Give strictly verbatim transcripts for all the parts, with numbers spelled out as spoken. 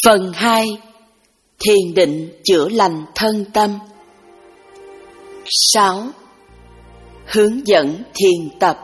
Phần hai. Thiền định chữa lành thân tâm. sáu. Hướng dẫn thiền tập.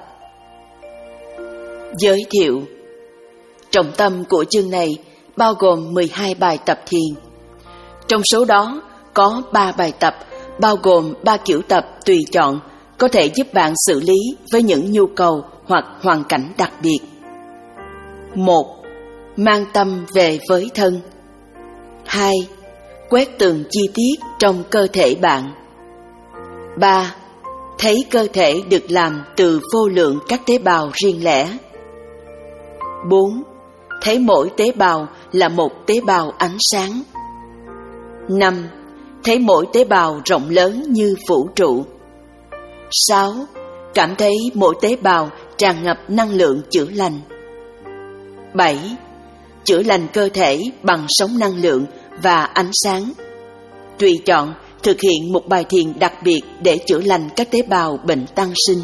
Giới thiệu. Trọng tâm của chương này bao gồm mười hai bài tập thiền. Trong số đó có ba bài tập bao gồm ba kiểu tập tùy chọn có thể giúp bạn xử lý với những nhu cầu hoặc hoàn cảnh đặc biệt. một. Mang tâm về với thân. hai. Quét từng chi tiết trong cơ thể bạn. ba. Thấy cơ thể được làm từ vô lượng các tế bào riêng lẻ. bốn. Thấy mỗi tế bào là một tế bào ánh sáng. năm. Thấy mỗi tế bào rộng lớn như vũ trụ. sáu. Cảm thấy mỗi tế bào tràn ngập năng lượng chữa lành. bảy. Chữa lành cơ thể bằng sóng năng lượng và ánh sáng. Tùy chọn thực hiện một bài thiền đặc biệt để chữa lành các tế bào bệnh tăng sinh.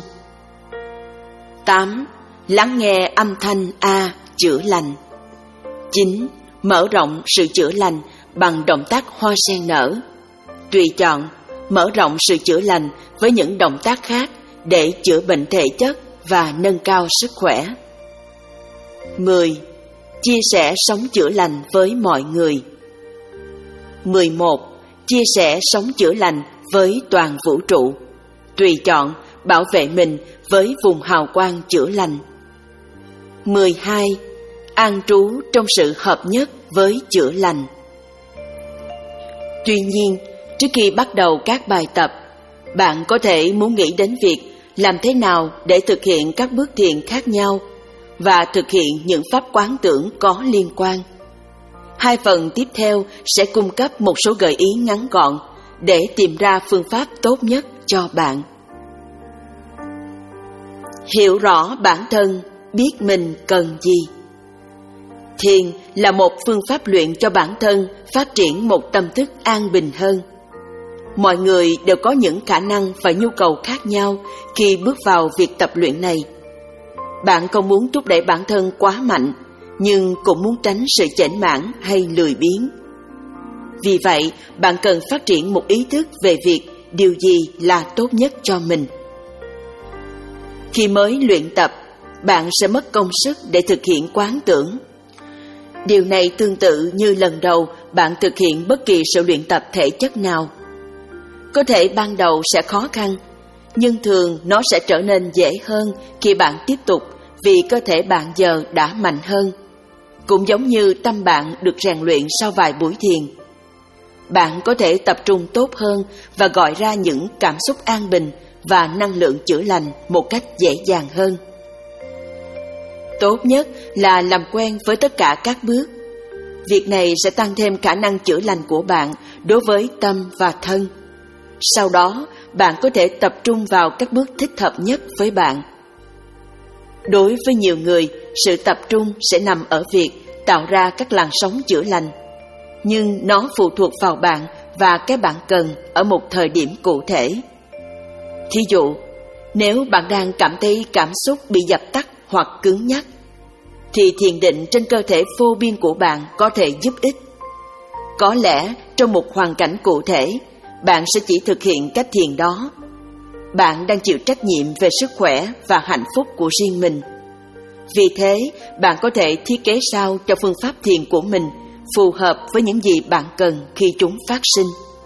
tám. Lắng nghe âm thanh A chữa lành. chín. Mở rộng sự chữa lành bằng động tác hoa sen nở. Tùy chọn mở rộng sự chữa lành với những động tác khác để chữa bệnh thể chất và nâng cao sức khỏe. mười. Chia sẻ sống chữa lành với mọi người. mười một. Chia sẻ sống chữa lành với toàn vũ trụ. Tùy chọn bảo vệ mình với vùng hào quang chữa lành. mười hai. An trú trong sự hợp nhất với chữa lành. Tuy nhiên, trước khi bắt đầu các bài tập, bạn có thể muốn nghĩ đến việc làm thế nào để thực hiện các bước thiền khác nhau và thực hiện những pháp quán tưởng có liên quan. Hai phần tiếp theo sẽ cung cấp một số gợi ý ngắn gọn để tìm ra phương pháp tốt nhất cho bạn. Hiểu rõ bản thân, biết mình cần gì. Thiền là một phương pháp luyện cho bản thân phát triển một tâm thức an bình hơn. Mọi người đều có những khả năng và nhu cầu khác nhau khi bước vào việc tập luyện này. Bạn không muốn thúc đẩy bản thân quá mạnh, nhưng cũng muốn tránh sự chểnh mãng hay lười biếng. Vì vậy, bạn cần phát triển một ý thức về việc điều gì là tốt nhất cho mình. Khi mới luyện tập, bạn sẽ mất công sức để thực hiện quán tưởng. Điều này tương tự như lần đầu bạn thực hiện bất kỳ sự luyện tập thể chất nào. Có thể ban đầu sẽ khó khăn, nhưng thường nó sẽ trở nên dễ hơn khi bạn tiếp tục vì cơ thể bạn giờ đã mạnh hơn. Cũng giống như tâm bạn được rèn luyện sau vài buổi thiền. Bạn có thể tập trung tốt hơn và gọi ra những cảm xúc an bình và năng lượng chữa lành một cách dễ dàng hơn. Tốt nhất là làm quen với tất cả các bước. Việc này sẽ tăng thêm khả năng chữa lành của bạn đối với tâm và thân. Sau đó, bạn có thể tập trung vào các bước thích hợp nhất với bạn. Đối với nhiều người, sự tập trung sẽ nằm ở việc tạo ra các làn sóng chữa lành. Nhưng nó phụ thuộc vào bạn và cái bạn cần ở một thời điểm cụ thể. Thí dụ, nếu bạn đang cảm thấy cảm xúc bị dập tắt hoặc cứng nhắc, thì thiền định trên cơ thể vô biên của bạn có thể giúp ích. Có lẽ trong một hoàn cảnh cụ thể, bạn sẽ chỉ thực hiện cách thiền đó. Bạn đang chịu trách nhiệm về sức khỏe và hạnh phúc của riêng mình. Vì thế, bạn có thể thiết kế sao cho phương pháp thiền của mình phù hợp với những gì bạn cần khi chúng phát sinh.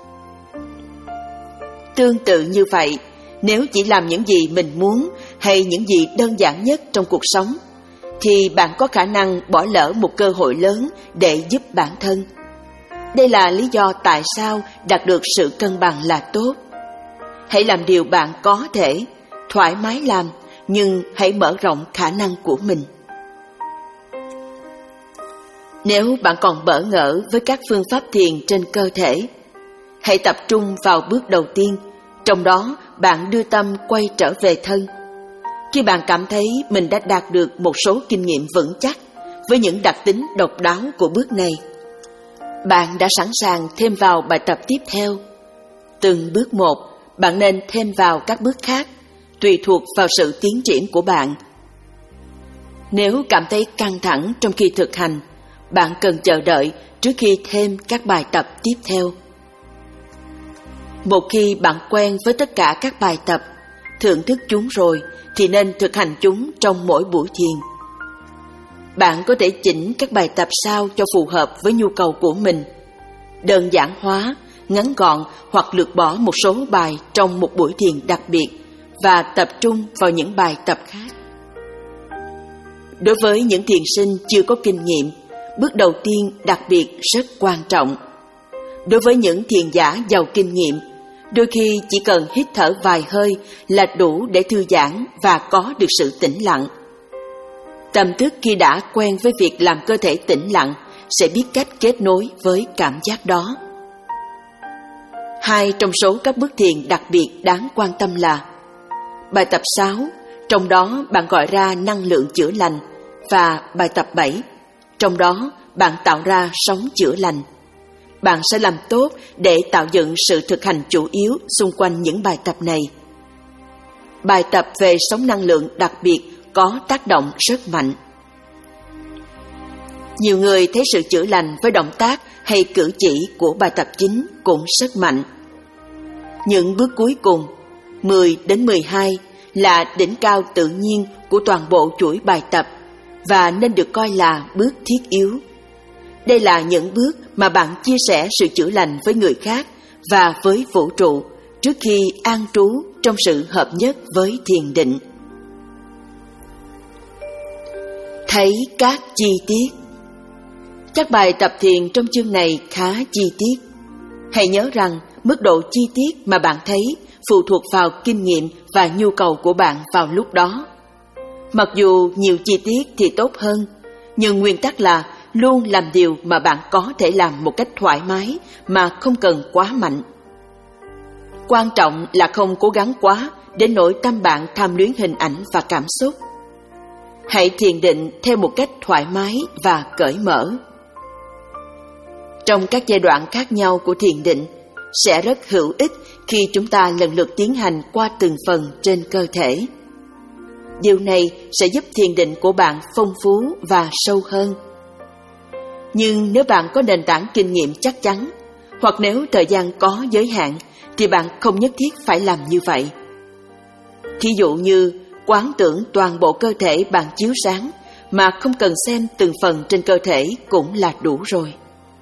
Tương tự như vậy, nếu chỉ làm những gì mình muốn hay những gì đơn giản nhất trong cuộc sống, thì bạn có khả năng bỏ lỡ một cơ hội lớn để giúp bản thân. Đây là lý do tại sao đạt được sự cân bằng là tốt. Hãy làm điều bạn có thể, thoải mái làm, nhưng hãy mở rộng khả năng của mình. Nếu bạn còn bỡ ngỡ với các phương pháp thiền trên cơ thể, hãy tập trung vào bước đầu tiên, trong đó bạn đưa tâm quay trở về thân. Khi bạn cảm thấy mình đã đạt được một số kinh nghiệm vững chắc với những đặc tính độc đáo của bước này, bạn đã sẵn sàng thêm vào bài tập tiếp theo. Từng bước một, bạn nên thêm vào các bước khác, tùy thuộc vào sự tiến triển của bạn. Nếu cảm thấy căng thẳng trong khi thực hành, bạn cần chờ đợi trước khi thêm các bài tập tiếp theo. Một khi bạn quen với tất cả các bài tập, thưởng thức chúng rồi, thì nên thực hành chúng trong mỗi buổi thiền. Bạn có thể chỉnh các bài tập sao cho phù hợp với nhu cầu của mình, đơn giản hóa, ngắn gọn hoặc lược bỏ một số bài trong một buổi thiền đặc biệt và tập trung vào những bài tập khác. Đối với những thiền sinh chưa có kinh nghiệm, bước đầu tiên đặc biệt rất quan trọng. Đối với những thiền giả giàu kinh nghiệm, đôi khi chỉ cần hít thở vài hơi là đủ để thư giãn và có được sự tĩnh lặng. Tâm thức khi đã quen với việc làm cơ thể tĩnh lặng sẽ biết cách kết nối với cảm giác đó. Hai trong số các bước thiền đặc biệt đáng quan tâm là bài tập sáu, trong đó bạn gọi ra năng lượng chữa lành, và bài tập bảy, trong đó bạn tạo ra sóng chữa lành. Bạn sẽ làm tốt để tạo dựng sự thực hành chủ yếu xung quanh những bài tập này. Bài tập về sóng năng lượng đặc biệt có tác động rất mạnh. Nhiều người thấy sự chữa lành với động tác hay cử chỉ của bài tập chính cũng rất mạnh. Những bước cuối cùng, mười đến mười hai, là đỉnh cao tự nhiên của toàn bộ chuỗi bài tập và nên được coi là bước thiết yếu. Đây là những bước mà bạn chia sẻ sự chữa lành với người khác và với vũ trụ trước khi an trú trong sự hợp nhất với thiền định. Thấy các chi tiết. Các bài tập thiền trong chương này khá chi tiết. Hãy nhớ rằng mức độ chi tiết mà bạn thấy phụ thuộc vào kinh nghiệm và nhu cầu của bạn vào lúc đó. Mặc dù nhiều chi tiết thì tốt hơn, nhưng nguyên tắc là luôn làm điều mà bạn có thể làm một cách thoải mái mà không cần quá mạnh. Quan trọng là không cố gắng quá đến nỗi tâm bạn tham luyến hình ảnh và cảm xúc. Hãy thiền định theo một cách thoải mái và cởi mở. Trong các giai đoạn khác nhau của thiền định, sẽ rất hữu ích khi chúng ta lần lượt tiến hành qua từng phần trên cơ thể. Điều này sẽ giúp thiền định của bạn phong phú và sâu hơn. Nhưng nếu bạn có nền tảng kinh nghiệm chắc chắn, hoặc nếu thời gian có giới hạn, thì bạn không nhất thiết phải làm như vậy. Thí dụ như quán tưởng toàn bộ cơ thể bạn chiếu sáng, mà không cần xem từng phần trên cơ thể cũng là đủ rồi.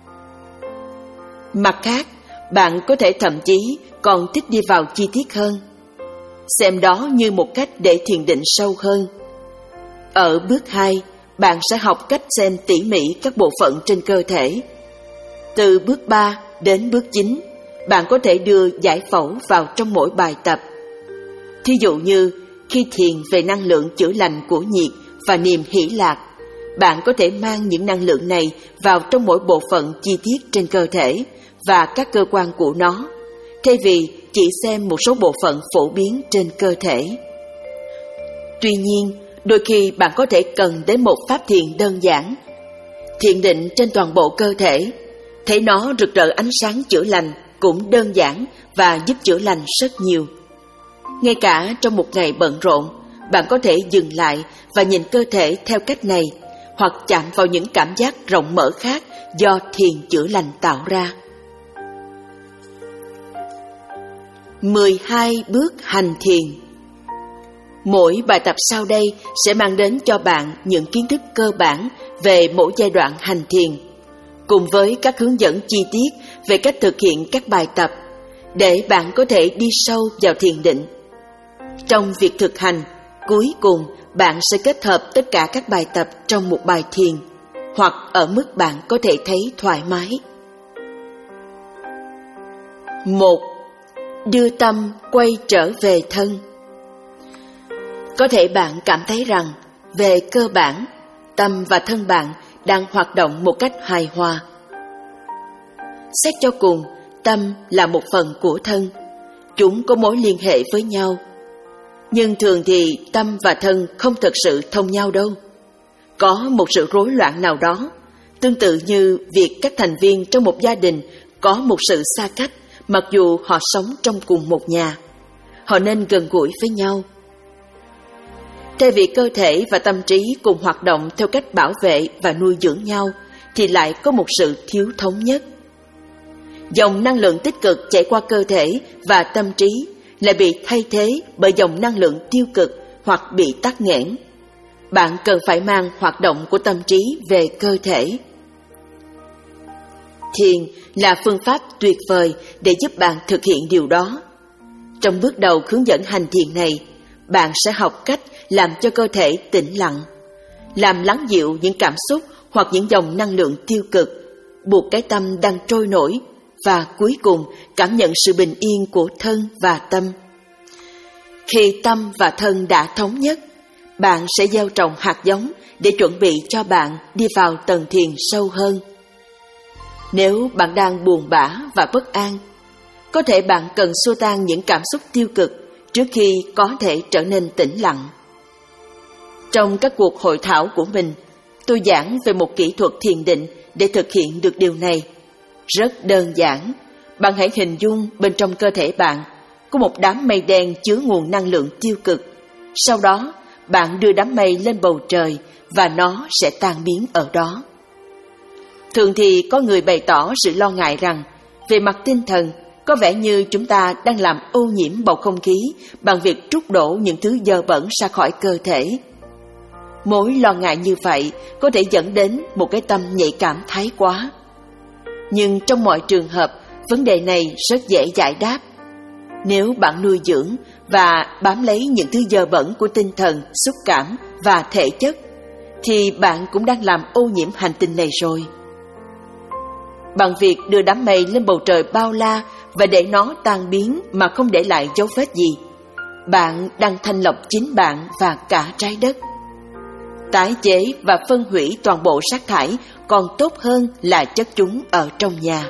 Mặt khác, bạn có thể thậm chí còn thích đi vào chi tiết hơn. Xem đó như một cách để thiền định sâu hơn. Ở bước hai, bạn sẽ học cách xem tỉ mỉ các bộ phận trên cơ thể. Từ bước ba đến bước chín, bạn có thể đưa giải phẫu vào trong mỗi bài tập. Thí dụ như khi thiền về năng lượng chữa lành của nhiệt và niềm hỷ lạc, bạn có thể mang những năng lượng này vào trong mỗi bộ phận chi tiết trên cơ thể và các cơ quan của nó, thay vì chỉ xem một số bộ phận phổ biến trên cơ thể. Tuy nhiên, đôi khi bạn có thể cần đến một pháp thiền đơn giản, thiền định trên toàn bộ cơ thể, thấy nó rực rỡ ánh sáng chữa lành cũng đơn giản và giúp chữa lành rất nhiều. Ngay cả trong một ngày bận rộn, bạn có thể dừng lại và nhìn cơ thể theo cách này, hoặc chạm vào những cảm giác rộng mở khác do thiền chữa lành tạo ra. mười hai bước hành thiền. Mỗi bài tập sau đây sẽ mang đến cho bạn những kiến thức cơ bản về mỗi giai đoạn hành thiền, cùng với các hướng dẫn chi tiết về cách thực hiện các bài tập, để bạn có thể đi sâu vào thiền định. Trong việc thực hành, cuối cùng bạn sẽ kết hợp tất cả các bài tập trong một bài thiền, hoặc ở mức bạn có thể thấy thoải mái. Một. Đưa tâm quay trở về thân. Có thể bạn cảm thấy rằng, về cơ bản, tâm và thân bạn đang hoạt động một cách hài hòa. Xét cho cùng, tâm là một phần của thân, chúng có mối liên hệ với nhau. Nhưng thường thì tâm và thân không thực sự thông nhau đâu. Có một sự rối loạn nào đó, tương tự như việc các thành viên trong một gia đình có một sự xa cách mặc dù họ sống trong cùng một nhà. Họ nên gần gũi với nhau. Thay vì cơ thể và tâm trí cùng hoạt động theo cách bảo vệ và nuôi dưỡng nhau, thì lại có một sự thiếu thống nhất. Dòng năng lượng tích cực chạy qua cơ thể và tâm trí lại bị thay thế bởi dòng năng lượng tiêu cực hoặc bị tắc nghẽn. Bạn cần phải mang hoạt động của tâm trí về cơ thể. Thiền là phương pháp tuyệt vời để giúp bạn thực hiện điều đó. Trong bước đầu hướng dẫn hành thiền này, bạn sẽ học cách làm cho cơ thể tĩnh lặng, làm lắng dịu những cảm xúc hoặc những dòng năng lượng tiêu cực, buộc cái tâm đang trôi nổi, và cuối cùng cảm nhận sự bình yên của thân và tâm. Khi tâm và thân đã thống nhất, bạn sẽ gieo trồng hạt giống để chuẩn bị cho bạn đi vào tầng thiền sâu hơn. Nếu bạn đang buồn bã và bất an, có thể bạn cần xua tan những cảm xúc tiêu cực trước khi có thể trở nên tĩnh lặng. Trong các cuộc hội thảo của mình, tôi giảng về một kỹ thuật thiền định để thực hiện được điều này. Rất đơn giản, bạn hãy hình dung bên trong cơ thể bạn có một đám mây đen chứa nguồn năng lượng tiêu cực. Sau đó, bạn đưa đám mây lên bầu trời và nó sẽ tan biến ở đó. Thường thì có người bày tỏ sự lo ngại rằng, về mặt tinh thần, có vẻ như chúng ta đang làm ô nhiễm bầu không khí bằng việc trút đổ những thứ dơ bẩn ra khỏi cơ thể. Mối lo ngại như vậy có thể dẫn đến một cái tâm nhạy cảm thái quá. Nhưng trong mọi trường hợp, vấn đề này rất dễ giải đáp. Nếu bạn nuôi dưỡng và bám lấy những thứ dơ bẩn của tinh thần, xúc cảm và thể chất, thì bạn cũng đang làm ô nhiễm hành tinh này rồi. Bằng việc đưa đám mây lên bầu trời bao la và để nó tan biến mà không để lại dấu vết gì, bạn đang thanh lọc chính bạn và cả trái đất. Tái chế và phân hủy toàn bộ rác thải còn tốt hơn là chất chúng ở trong nhà.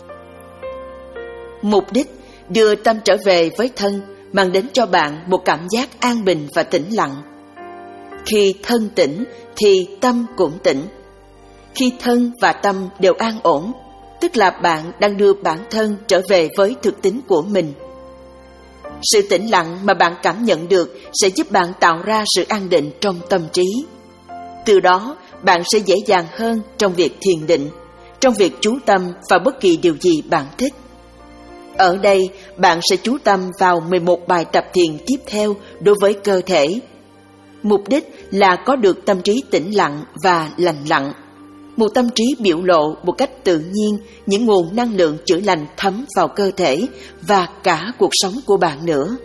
Mục đích đưa tâm trở về với thân mang đến cho bạn một cảm giác an bình và tĩnh lặng. Khi thân tĩnh thì tâm cũng tĩnh. Khi thân và tâm đều an ổn, tức là bạn đang đưa bản thân trở về với thực tính của mình. Sự tĩnh lặng mà bạn cảm nhận được sẽ giúp bạn tạo ra sự an định trong tâm trí. Từ đó, bạn sẽ dễ dàng hơn trong việc thiền định, trong việc chú tâm vào bất kỳ điều gì bạn thích. Ở đây, bạn sẽ chú tâm vào mười một bài tập thiền tiếp theo đối với cơ thể. Mục đích là có được tâm trí tĩnh lặng và lành lặng. Một tâm trí biểu lộ một cách tự nhiên những nguồn năng lượng chữa lành thấm vào cơ thể và cả cuộc sống của bạn nữa.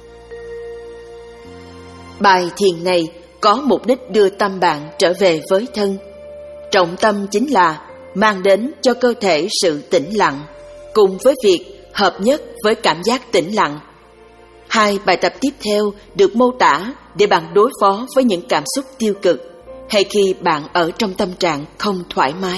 Bài thiền này có mục đích đưa tâm bạn trở về với thân. Trọng tâm chính là mang đến cho cơ thể sự tĩnh lặng, cùng với việc hợp nhất với cảm giác tĩnh lặng. Hai bài tập tiếp theo được mô tả để bạn đối phó với những cảm xúc tiêu cực hay khi bạn ở trong tâm trạng không thoải mái.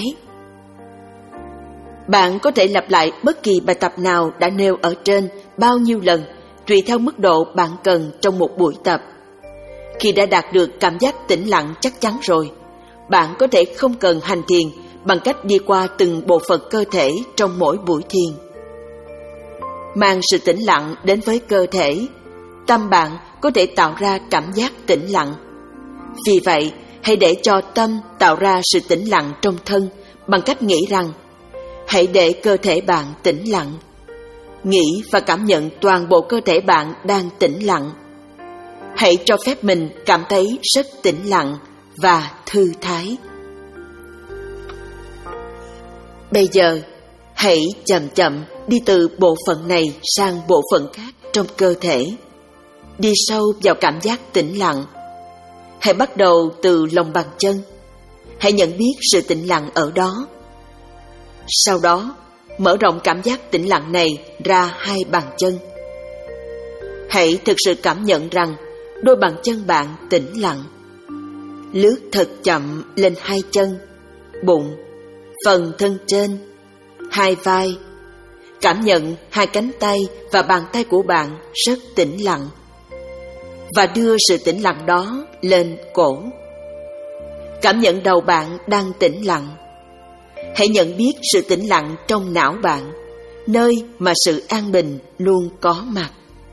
Bạn có thể lặp lại bất kỳ bài tập nào đã nêu ở trên bao nhiêu lần, tùy theo mức độ bạn cần trong một buổi tập. Khi đã đạt được cảm giác tĩnh lặng chắc chắn rồi, bạn có thể không cần hành thiền bằng cách đi qua từng bộ phận cơ thể trong mỗi buổi thiền. Mang sự tĩnh lặng đến với cơ thể, tâm bạn có thể tạo ra cảm giác tĩnh lặng. Vì vậy, hãy để cho tâm tạo ra sự tĩnh lặng trong thân bằng cách nghĩ rằng hãy để cơ thể bạn tĩnh lặng. Nghĩ và cảm nhận toàn bộ cơ thể bạn đang tĩnh lặng. Hãy cho phép mình cảm thấy rất tĩnh lặng và thư thái. Bây giờ, hãy chậm chậm đi từ bộ phận này sang bộ phận khác trong cơ thể. Đi sâu vào cảm giác tĩnh lặng. Hãy bắt đầu từ lòng bàn chân. Hãy nhận biết sự tĩnh lặng ở đó. Sau đó, mở rộng cảm giác tĩnh lặng này ra hai bàn chân. Hãy thực sự cảm nhận rằng đôi bàn chân bạn tĩnh lặng. Lướt thật chậm lên hai chân, bụng, phần thân trên, hai vai. Cảm nhận hai cánh tay và bàn tay của bạn rất tĩnh lặng. Và đưa sự tĩnh lặng đó lên cổ. Cảm nhận đầu bạn đang tĩnh lặng. Hãy nhận biết sự tĩnh lặng trong não bạn, nơi mà sự an bình luôn có mặt.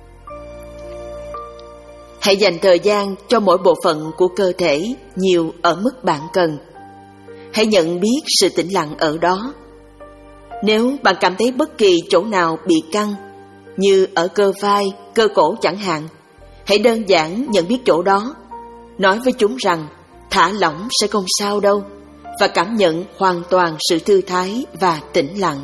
Hãy dành thời gian cho mỗi bộ phận của cơ thể nhiều ở mức bạn cần. hãy nhận biết sự tĩnh lặng ở đó. Nếu bạn cảm thấy bất kỳ chỗ nào bị căng, như ở cơ vai, cơ cổ chẳng hạn, hãy đơn giản nhận biết chỗ đó, nói với chúng rằng thả lỏng sẽ không sao đâu, và cảm nhận hoàn toàn sự thư thái và tĩnh lặng.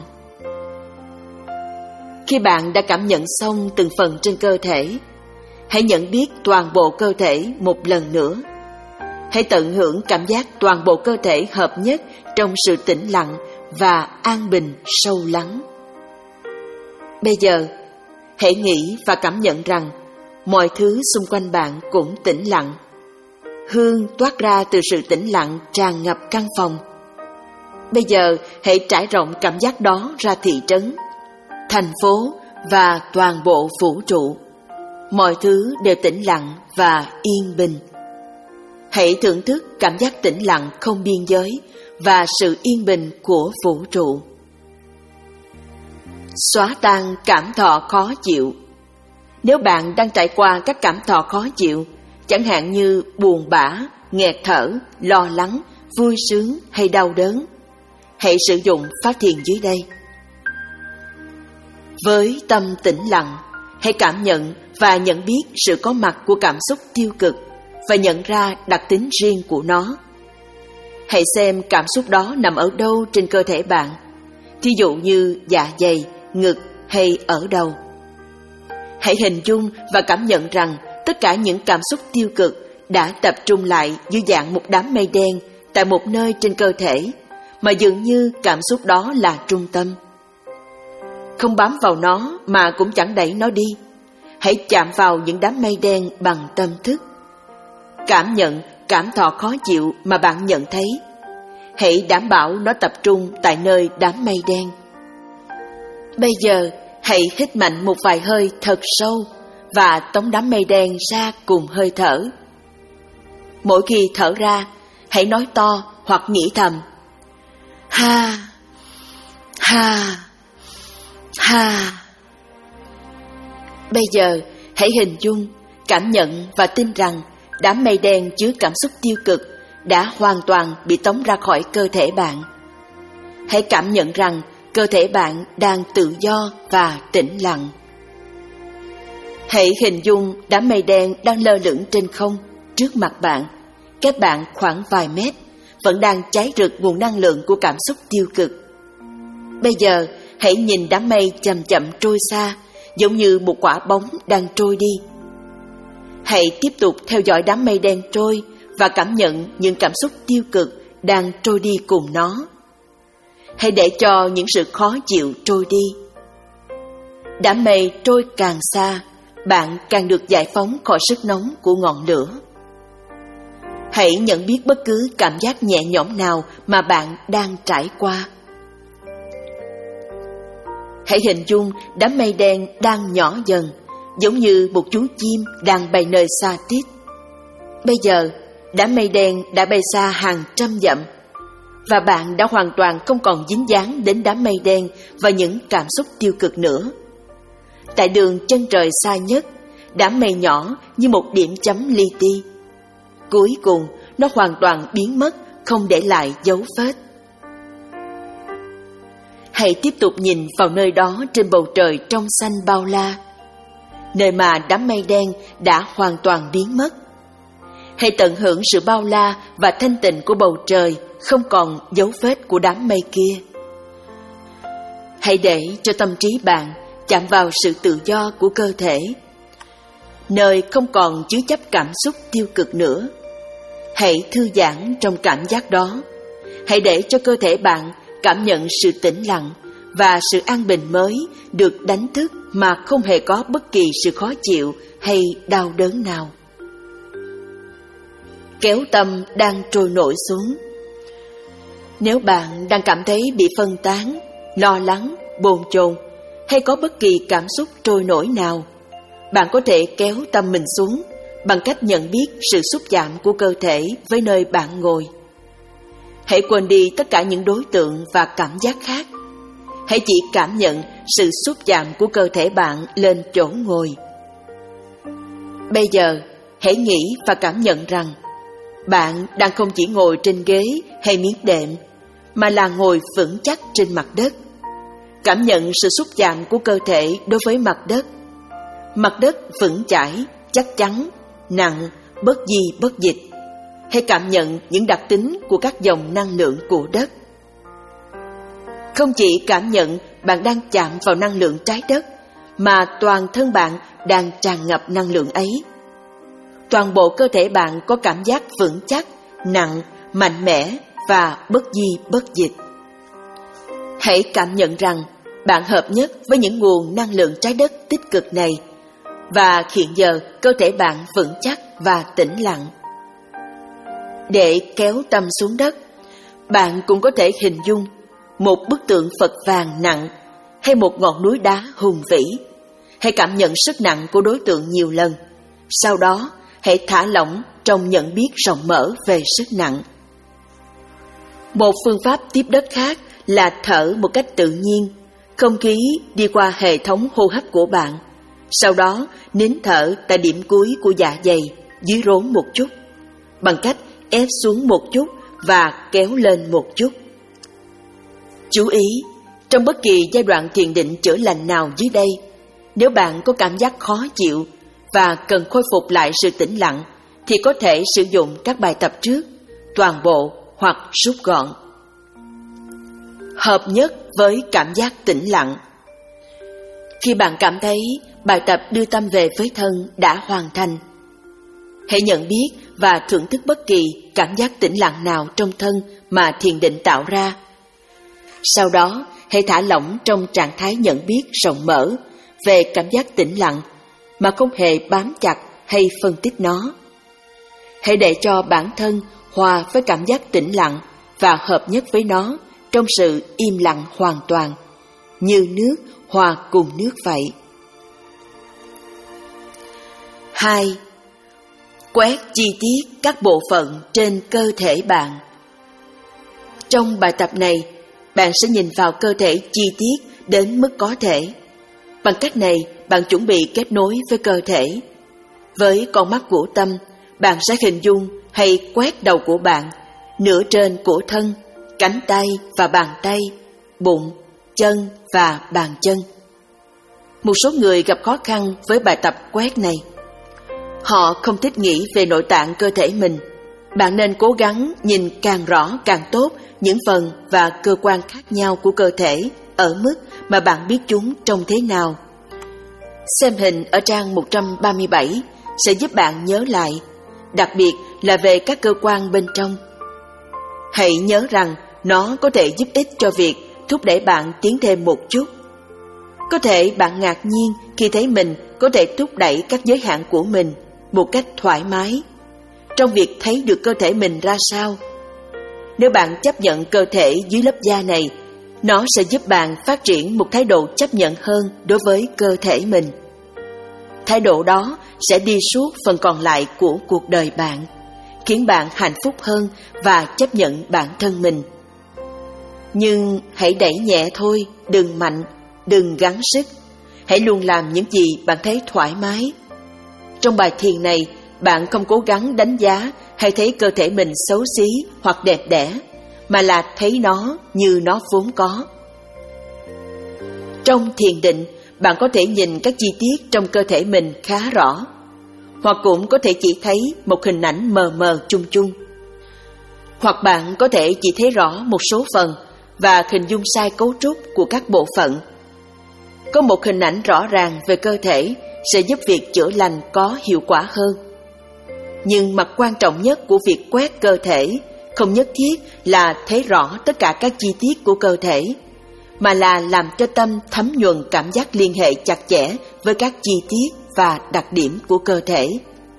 Khi bạn đã cảm nhận xong từng phần trên cơ thể, hãy nhận biết toàn bộ cơ thể một lần nữa. Hãy tận hưởng cảm giác toàn bộ cơ thể hợp nhất trong sự tĩnh lặng và an bình sâu lắng. Bây giờ, hãy nghĩ và cảm nhận rằng mọi thứ xung quanh bạn cũng tĩnh lặng. Hương toát ra từ sự tĩnh lặng tràn ngập căn phòng. Bây giờ, hãy trải rộng cảm giác đó ra thị trấn, thành phố và toàn bộ vũ trụ. Mọi thứ đều tĩnh lặng và yên bình. Hãy thưởng thức cảm giác tĩnh lặng không biên giới và sự yên bình của vũ trụ. Xóa tan cảm thọ khó chịu. Nếu bạn đang trải qua các cảm thọ khó chịu, chẳng hạn như buồn bã, nghẹt thở, lo lắng, vui sướng hay đau đớn, hãy sử dụng pháp thiền dưới đây. Với tâm tĩnh lặng, hãy cảm nhận và nhận biết sự có mặt của cảm xúc tiêu cực và nhận ra đặc tính riêng của nó. Hãy xem cảm xúc đó nằm ở đâu trên cơ thể bạn, thí dụ như dạ dày, ngực hay ở đầu. Hãy hình dung và cảm nhận rằng tất cả những cảm xúc tiêu cực đã tập trung lại dưới dạng một đám mây đen tại một nơi trên cơ thể, mà dường như cảm xúc đó là trung tâm. Không bám vào nó mà cũng chẳng đẩy nó đi. Hãy chạm vào những đám mây đen bằng tâm thức. Cảm nhận cảm thọ khó chịu mà bạn nhận thấy. Hãy đảm bảo nó tập trung tại nơi đám mây đen. Bây giờ, hãy hít mạnh một vài hơi thật sâu và tống đám mây đen ra cùng hơi thở. Mỗi khi thở ra, hãy nói to hoặc nghĩ thầm: ha, ha, ha. Bây giờ, hãy hình dung, cảm nhận và tin rằng đám mây đen chứa cảm xúc tiêu cực đã hoàn toàn bị tống ra khỏi cơ thể bạn. Hãy cảm nhận rằng cơ thể bạn đang tự do và tĩnh lặng. Hãy hình dung đám mây đen đang lơ lửng trên không trước mặt bạn, cách bạn khoảng vài mét, vẫn đang cháy rực nguồn năng lượng của cảm xúc tiêu cực. Bây giờ, hãy nhìn đám mây chậm chậm trôi xa, giống như một quả bóng đang trôi đi. Hãy tiếp tục theo dõi đám mây đen trôi và cảm nhận những cảm xúc tiêu cực đang trôi đi cùng nó. Hãy để cho những sự khó chịu trôi đi. Đám mây trôi càng xa, bạn càng được giải phóng khỏi sức nóng của ngọn lửa. Hãy nhận biết bất cứ cảm giác nhẹ nhõm nào mà bạn đang trải qua. Hãy hình dung đám mây đen đang nhỏ dần, giống như một chú chim đang bay nơi xa tít. Bây giờ, đám mây đen đã bay xa hàng trăm dặm, và bạn đã hoàn toàn không còn dính dáng đến đám mây đen và những cảm xúc tiêu cực nữa. Tại đường chân trời xa nhất, đám mây nhỏ như một điểm chấm li ti. Cuối cùng, nó hoàn toàn biến mất, không để lại dấu vết. Hãy tiếp tục nhìn vào nơi đó trên bầu trời trong xanh bao la, nơi mà đám mây đen đã hoàn toàn biến mất. Hãy tận hưởng sự bao la và thanh tịnh của bầu trời, không còn dấu vết của đám mây kia. Hãy để cho tâm trí bạn chạm vào sự tự do của cơ thể, nơi không còn chứa chấp cảm xúc tiêu cực nữa. Hãy thư giãn trong cảm giác đó. Hãy để cho cơ thể bạn cảm nhận sự tĩnh lặng và sự an bình mới được đánh thức mà không hề có bất kỳ sự khó chịu hay đau đớn nào. Kéo tâm đang trôi nổi xuống. Nếu bạn đang cảm thấy bị phân tán, lo lắng, bồn chồn hay có bất kỳ cảm xúc trôi nổi nào, bạn có thể kéo tâm mình xuống bằng cách nhận biết sự xúc chạm của cơ thể với nơi bạn ngồi. Hãy quên đi tất cả những đối tượng và cảm giác khác. Hãy chỉ cảm nhận sự xúc chạm của cơ thể bạn lên chỗ ngồi. Bây giờ, hãy nghĩ và cảm nhận rằng bạn đang không chỉ ngồi trên ghế hay miếng đệm, mà là ngồi vững chắc trên mặt đất. Cảm nhận sự xúc chạm của cơ thể đối với mặt đất. Mặt đất vững chãi, chắc chắn, nặng, bất di bất dịch. Hãy cảm nhận những đặc tính của các dòng năng lượng của đất. Không chỉ cảm nhận bạn đang chạm vào năng lượng trái đất, mà toàn thân bạn đang tràn ngập năng lượng ấy. Toàn bộ cơ thể bạn có cảm giác vững chắc, nặng, mạnh mẽ và bất di bất dịch. Hãy cảm nhận rằng bạn hợp nhất với những nguồn năng lượng trái đất tích cực này, và hiện giờ cơ thể bạn vững chắc và tĩnh lặng. Để kéo tâm xuống đất, bạn cũng có thể hình dung một bức tượng Phật vàng nặng hay một ngọn núi đá hùng vĩ. Hãy cảm nhận sức nặng của đối tượng nhiều lần. Sau đó, hãy thả lỏng trong nhận biết rộng mở về sức nặng. Một phương pháp tiếp đất khác là thở một cách tự nhiên. Không khí đi qua hệ thống hô hấp của bạn. Sau đó, nín thở tại điểm cuối của dạ dày, dưới rốn một chút, bằng cách ép xuống một chút và kéo lên một chút. Chú ý, trong bất kỳ giai đoạn thiền định chữa lành nào dưới đây, nếu bạn có cảm giác khó chịu và cần khôi phục lại sự tĩnh lặng, thì có thể sử dụng các bài tập trước, toàn bộ hoặc rút gọn. Hợp nhất với cảm giác tĩnh lặng. Khi bạn cảm thấy bài tập đưa tâm về với thân đã hoàn thành, hãy nhận biết và thưởng thức bất kỳ cảm giác tĩnh lặng nào trong thân mà thiền định tạo ra. Sau đó, hãy thả lỏng trong trạng thái nhận biết rộng mở về cảm giác tĩnh lặng mà không hề bám chặt hay phân tích nó. Hãy để cho bản thân hòa với cảm giác tĩnh lặng và hợp nhất với nó trong sự im lặng hoàn toàn, như nước hòa cùng nước vậy. hai. Quét chi tiết các bộ phận trên cơ thể bạn. Trong bài tập này, bạn sẽ nhìn vào cơ thể chi tiết đến mức có thể. Bằng cách này, bạn chuẩn bị kết nối với cơ thể. Với con mắt của tâm, bạn sẽ hình dung hay quét đầu của bạn, nửa trên của thân, cánh tay và bàn tay, bụng, chân và bàn chân. Một số người gặp khó khăn với bài tập quét này. Họ không thích nghĩ về nội tạng cơ thể mình. Bạn nên cố gắng nhìn càng rõ càng tốt những phần và cơ quan khác nhau của cơ thể ở mức mà bạn biết chúng trông thế nào. Xem hình ở trang một trăm ba mươi bảy sẽ giúp bạn nhớ lại, đặc biệt là về các cơ quan bên trong. Hãy nhớ rằng nó có thể giúp ích cho việc thúc đẩy bạn tiến thêm một chút. Có thể bạn ngạc nhiên khi thấy mình có thể thúc đẩy các giới hạn của mình một cách thoải mái trong việc thấy được cơ thể mình ra sao. Nếu bạn chấp nhận cơ thể dưới lớp da này, nó sẽ giúp bạn phát triển một thái độ chấp nhận hơn đối với cơ thể mình. Thái độ đó sẽ đi suốt phần còn lại của cuộc đời bạn, khiến bạn hạnh phúc hơn và chấp nhận bản thân mình. Nhưng hãy đẩy nhẹ thôi, đừng mạnh, đừng gắng sức. Hãy luôn làm những gì bạn thấy thoải mái. Trong bài thiền này, bạn không cố gắng đánh giá hay thấy cơ thể mình xấu xí hoặc đẹp đẽ, mà là thấy nó như nó vốn có. Trong thiền định, bạn có thể nhìn các chi tiết trong cơ thể mình khá rõ, hoặc cũng có thể chỉ thấy một hình ảnh mờ mờ chung chung. Hoặc bạn có thể chỉ thấy rõ một số phần và hình dung sai cấu trúc của các bộ phận. Có một hình ảnh rõ ràng về cơ thể sẽ giúp việc chữa lành có hiệu quả hơn. Nhưng mặt quan trọng nhất của việc quét cơ thể không nhất thiết là thấy rõ tất cả các chi tiết của cơ thể, mà là làm cho tâm thấm nhuần cảm giác liên hệ chặt chẽ với các chi tiết và đặc điểm của cơ thể.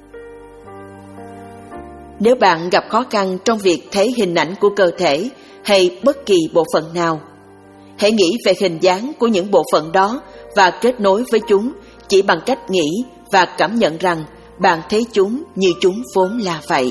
Nếu bạn gặp khó khăn trong việc thấy hình ảnh của cơ thể hay bất kỳ bộ phận nào, hãy nghĩ về hình dáng của những bộ phận đó và kết nối với chúng chỉ bằng cách nghĩ và cảm nhận rằng bạn thấy chúng như chúng vốn là vậy.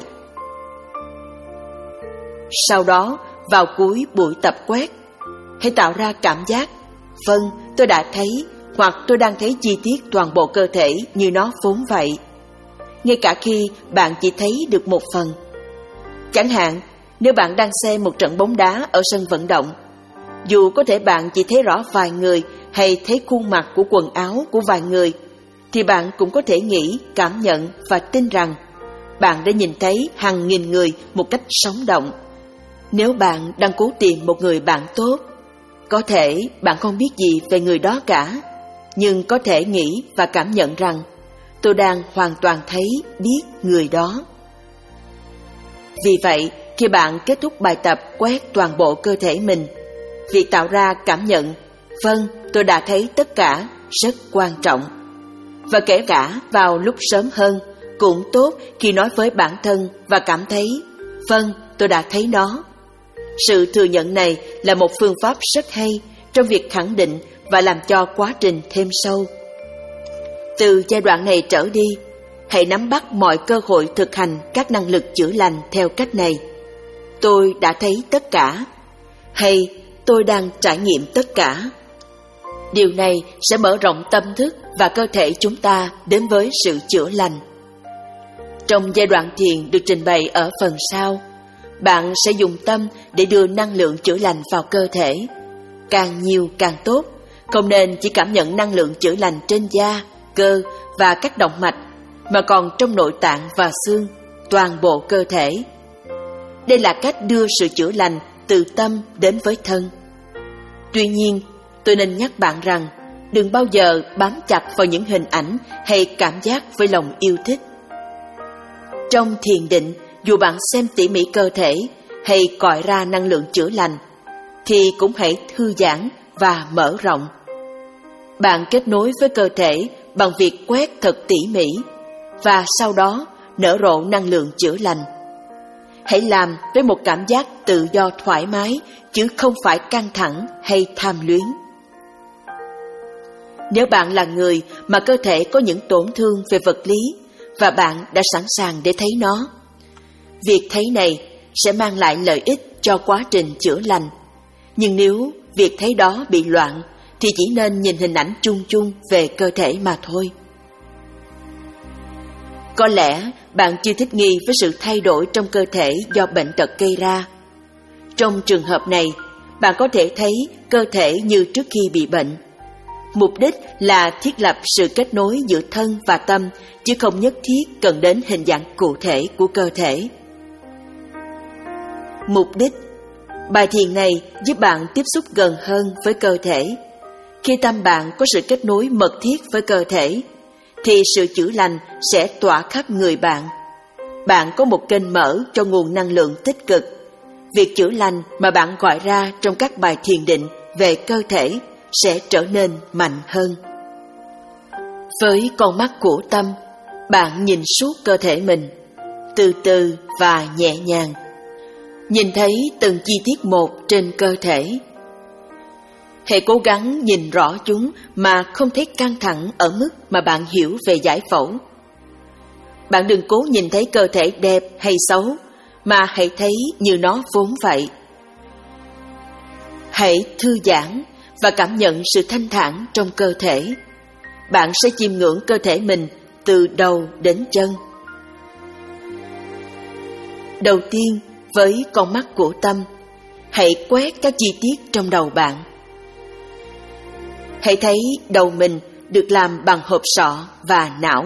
Sau đó, vào cuối buổi tập quét, hãy tạo ra cảm giác, vâng, tôi đã thấy, hoặc tôi đang thấy chi tiết toàn bộ cơ thể như nó vốn vậy. Ngay cả khi bạn chỉ thấy được một phần, Chẳng hạn, nếu bạn đang xem một trận bóng đá ở sân vận động, dù có thể bạn chỉ thấy rõ vài người hay thấy khuôn mặt của quần áo của vài người, thì bạn cũng có thể nghĩ, cảm nhận và tin rằng bạn đã nhìn thấy hàng nghìn người một cách sống động. Nếu bạn đang cố tìm một người bạn tốt, có thể bạn không biết gì về người đó cả, nhưng có thể nghĩ và cảm nhận rằng tôi đang hoàn toàn thấy, biết người đó. Vì vậy, khi bạn kết thúc bài tập quét toàn bộ cơ thể mình, việc tạo ra cảm nhận "Vâng, tôi đã thấy tất cả" rất quan trọng. Và kể cả vào lúc sớm hơn, cũng tốt khi nói với bản thân và cảm thấy "Vâng, tôi đã thấy nó". Sự thừa nhận này là một phương pháp rất hay trong việc khẳng định và làm cho quá trình thêm sâu. Từ giai đoạn này trở đi, hãy nắm bắt mọi cơ hội thực hành các năng lực chữa lành theo cách này. Tôi đã thấy tất cả, hay tôi đang trải nghiệm tất cả. Điều này sẽ mở rộng tâm thức và cơ thể chúng ta đến với sự chữa lành. Trong giai đoạn thiền được trình bày ở phần sau, bạn sẽ dùng tâm để đưa năng lượng chữa lành vào cơ thể. Càng nhiều càng tốt, không nên chỉ cảm nhận năng lượng chữa lành trên da, cơ và các động mạch, mà còn trong nội tạng và xương, toàn bộ cơ thể. Đây là cách đưa sự chữa lành từ tâm đến với thân. Tuy nhiên, tôi nên nhắc bạn rằng đừng bao giờ bám chặt vào những hình ảnh hay cảm giác với lòng yêu thích. Trong thiền định, dù bạn xem tỉ mỉ cơ thể hay cọi ra năng lượng chữa lành, thì cũng hãy thư giãn và mở rộng. Bạn kết nối với cơ thể bằng việc quét thật tỉ mỉ, và sau đó nở rộ năng lượng chữa lành. Hãy làm với một cảm giác tự do thoải mái, chứ không phải căng thẳng hay tham luyến. Nếu bạn là người mà cơ thể có những tổn thương về vật lý, và bạn đã sẵn sàng để thấy nó, việc thấy này sẽ mang lại lợi ích cho quá trình chữa lành. Nhưng nếu việc thấy đó bị loạn, thì chỉ nên nhìn hình ảnh chung chung về cơ thể mà thôi. Có lẽ bạn chưa thích nghi với sự thay đổi trong cơ thể do bệnh tật gây ra. Trong trường hợp này, bạn có thể thấy cơ thể như trước khi bị bệnh. Mục đích là thiết lập sự kết nối giữa thân và tâm, chứ không nhất thiết cần đến hình dạng cụ thể của cơ thể. Mục đích: bài thiền này giúp bạn tiếp xúc gần hơn với cơ thể. Khi tâm bạn có sự kết nối mật thiết với cơ thể, thì sự chữa lành sẽ tỏa khắp người bạn. Bạn có một kênh mở cho nguồn năng lượng tích cực. Việc chữa lành mà bạn gọi ra trong các bài thiền định về cơ thể sẽ trở nên mạnh hơn. Với con mắt của tâm, bạn nhìn suốt cơ thể mình, từ từ và nhẹ nhàng, nhìn thấy từng chi tiết một trên cơ thể. Hãy cố gắng nhìn rõ chúng mà không thấy căng thẳng ở mức mà bạn hiểu về giải phẫu. Bạn đừng cố nhìn thấy cơ thể đẹp hay xấu, mà hãy thấy như nó vốn vậy. Hãy thư giãn và cảm nhận sự thanh thản trong cơ thể. Bạn sẽ chiêm ngưỡng cơ thể mình từ đầu đến chân. Đầu tiên, với con mắt của tâm, hãy quét các chi tiết trong đầu bạn. Hãy thấy đầu mình được làm bằng hộp sọ và não.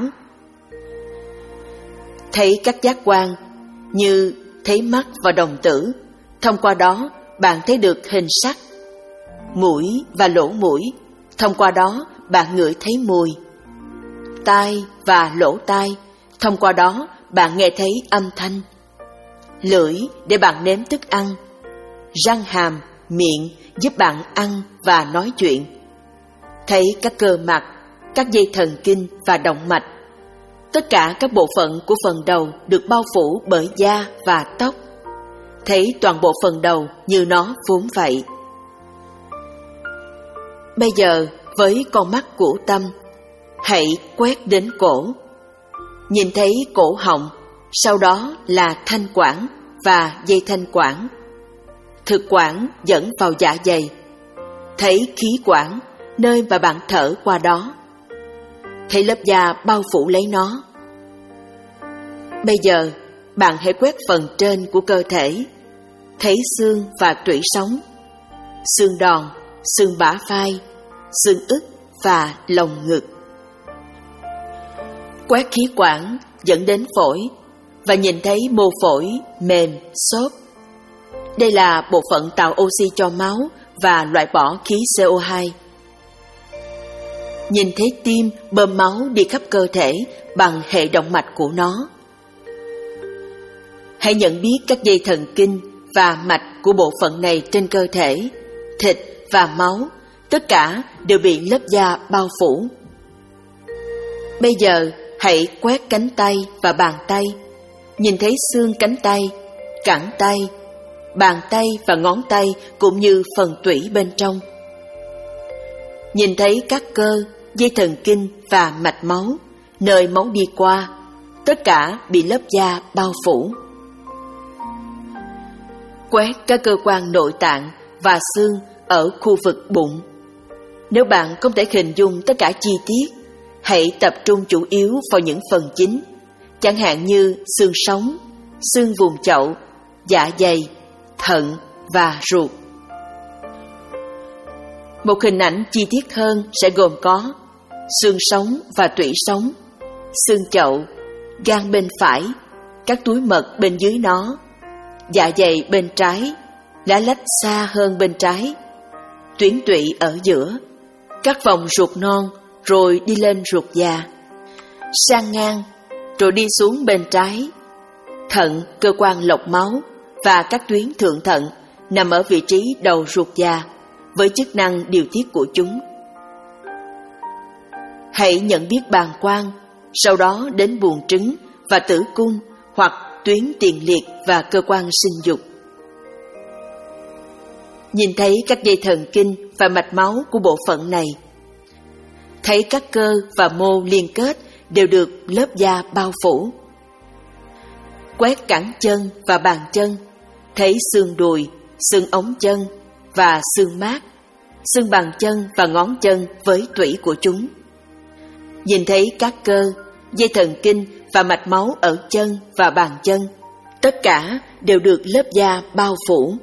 Thấy các giác quan như thấy mắt và đồng tử. Thông qua đó, bạn thấy được hình sắc. Mũi và lỗ mũi. Thông qua đó, bạn ngửi thấy mùi. Tai và lỗ tai. Thông qua đó, bạn nghe thấy âm thanh. Lưỡi để bạn nếm thức ăn. Răng hàm, miệng giúp bạn ăn và nói chuyện. Thấy các cơ mặt, các dây thần kinh và động mạch. Tất cả các bộ phận của phần đầu được bao phủ bởi da và tóc. Thấy toàn bộ phần đầu như nó vốn vậy. Bây giờ, với con mắt của tâm, hãy quét đến cổ. Nhìn thấy cổ họng, sau đó là thanh quản và dây thanh quản. Thực quản dẫn vào dạ dày. Thấy khí quản, nơi mà bạn thở qua đó. Thấy lớp da bao phủ lấy nó. Bây giờ, bạn hãy quét phần trên của cơ thể, thấy xương và tủy sống, xương đòn, xương bả vai, xương ức và lồng ngực. Quét khí quản dẫn đến phổi và nhìn thấy mô phổi mềm, xốp. Đây là bộ phận tạo oxy cho máu và loại bỏ khí xê o hai. Nhìn thấy tim bơm máu đi khắp cơ thể bằng hệ động mạch của nó. Hãy nhận biết các dây thần kinh và mạch của bộ phận này trên cơ thể, thịt và máu, tất cả đều bị lớp da bao phủ. Bây giờ hãy quét cánh tay và bàn tay, nhìn thấy xương cánh tay, cẳng tay, bàn tay và ngón tay cũng như phần tủy bên trong. Nhìn thấy các cơ, dây thần kinh và mạch máu, nơi máu đi qua, tất cả bị lớp da bao phủ. Quét các cơ quan nội tạng và xương ở khu vực bụng. Nếu bạn không thể hình dung tất cả chi tiết, hãy tập trung chủ yếu vào những phần chính, chẳng hạn như xương sống, xương vùng chậu, dạ dày, thận và ruột. Một hình ảnh chi tiết hơn sẽ gồm có xương sống và tủy sống, xương chậu, gan bên phải, các túi mật bên dưới nó, dạ dày bên trái, lá lách xa hơn bên trái, tuyến tụy ở giữa, các vòng ruột non rồi đi lên ruột già, sang ngang rồi đi xuống bên trái, thận, cơ quan lọc máu và các tuyến thượng thận nằm ở vị trí đầu ruột già với chức năng điều tiết của chúng. Hãy nhận biết bàng quang, sau đó đến buồng trứng và tử cung hoặc tuyến tiền liệt và cơ quan sinh dục. Nhìn thấy các dây thần kinh và mạch máu của bộ phận này. Thấy các cơ và mô liên kết đều được lớp da bao phủ. Quét cẳng chân và bàn chân, thấy xương đùi, xương ống chân và xương mát, xương bàn chân và ngón chân với tủy của chúng. Nhìn thấy các cơ, dây thần kinh và mạch máu ở chân và bàn chân, tất cả đều được lớp da bao phủ.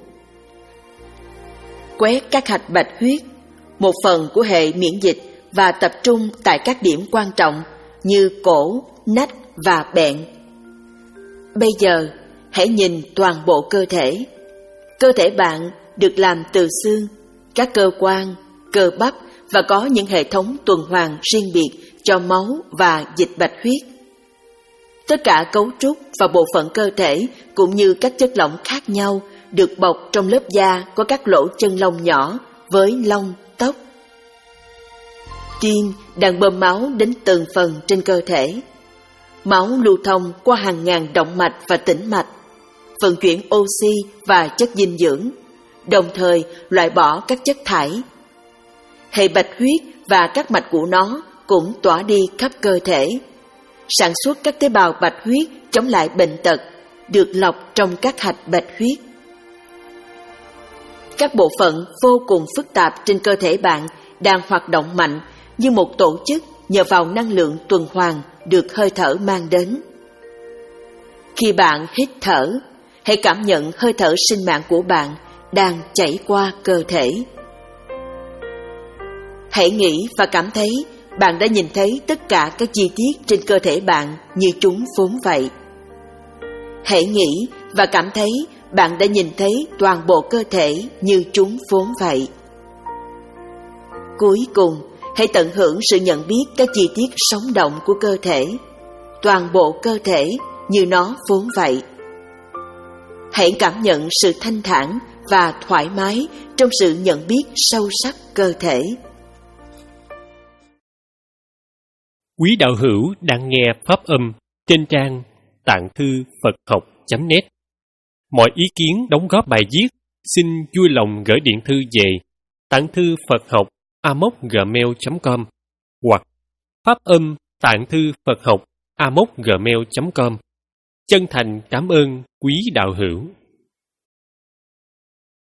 Quét các hạch bạch huyết, một phần của hệ miễn dịch, và tập trung tại các điểm quan trọng như cổ, nách và bẹn. Bây giờ, hãy nhìn toàn bộ cơ thể. Cơ thể bạn được làm từ xương, các cơ quan, cơ bắp và có những hệ thống tuần hoàn riêng biệt cho máu và dịch bạch huyết. Tất cả cấu trúc và bộ phận cơ thể cũng như các chất lỏng khác nhau được bọc trong lớp da có các lỗ chân lông nhỏ với lông, tóc. Tim đang bơm máu đến từng phần trên cơ thể. Máu lưu thông qua hàng ngàn động mạch và tĩnh mạch, vận chuyển oxy và chất dinh dưỡng, đồng thời loại bỏ các chất thải. Hệ bạch huyết và các mạch của nó cũng tỏa đi khắp cơ thể, sản xuất các tế bào bạch huyết chống lại bệnh tật, được lọc trong các hạch bạch huyết. Các bộ phận vô cùng phức tạp trên cơ thể bạn đang hoạt động mạnh như một tổ chức nhờ vào năng lượng tuần hoàn được hơi thở mang đến. Khi bạn hít thở, hãy cảm nhận hơi thở sinh mạng của bạn đang chảy qua cơ thể. Hãy nghĩ và cảm thấy bạn đã nhìn thấy tất cả các chi tiết trên cơ thể bạn như chúng vốn vậy. Hãy nghĩ và cảm thấy bạn đã nhìn thấy toàn bộ cơ thể như chúng vốn vậy. Cuối cùng, hãy tận hưởng sự nhận biết các chi tiết sống động của cơ thể, toàn bộ cơ thể như nó vốn vậy. Hãy cảm nhận sự thanh thản và thoải mái trong sự nhận biết sâu sắc cơ thể. Quý đạo hữu đang nghe pháp âm trên trang tạng thư Phật học chấm net. Mọi ý kiến đóng góp bài viết xin vui lòng gửi điện thư về tạng thư Phật học a m o c gmail chấm com hoặc pháp âm tạng thư Phật học a m o c gmail chấm com. Chân thành cảm ơn quý đạo hữu.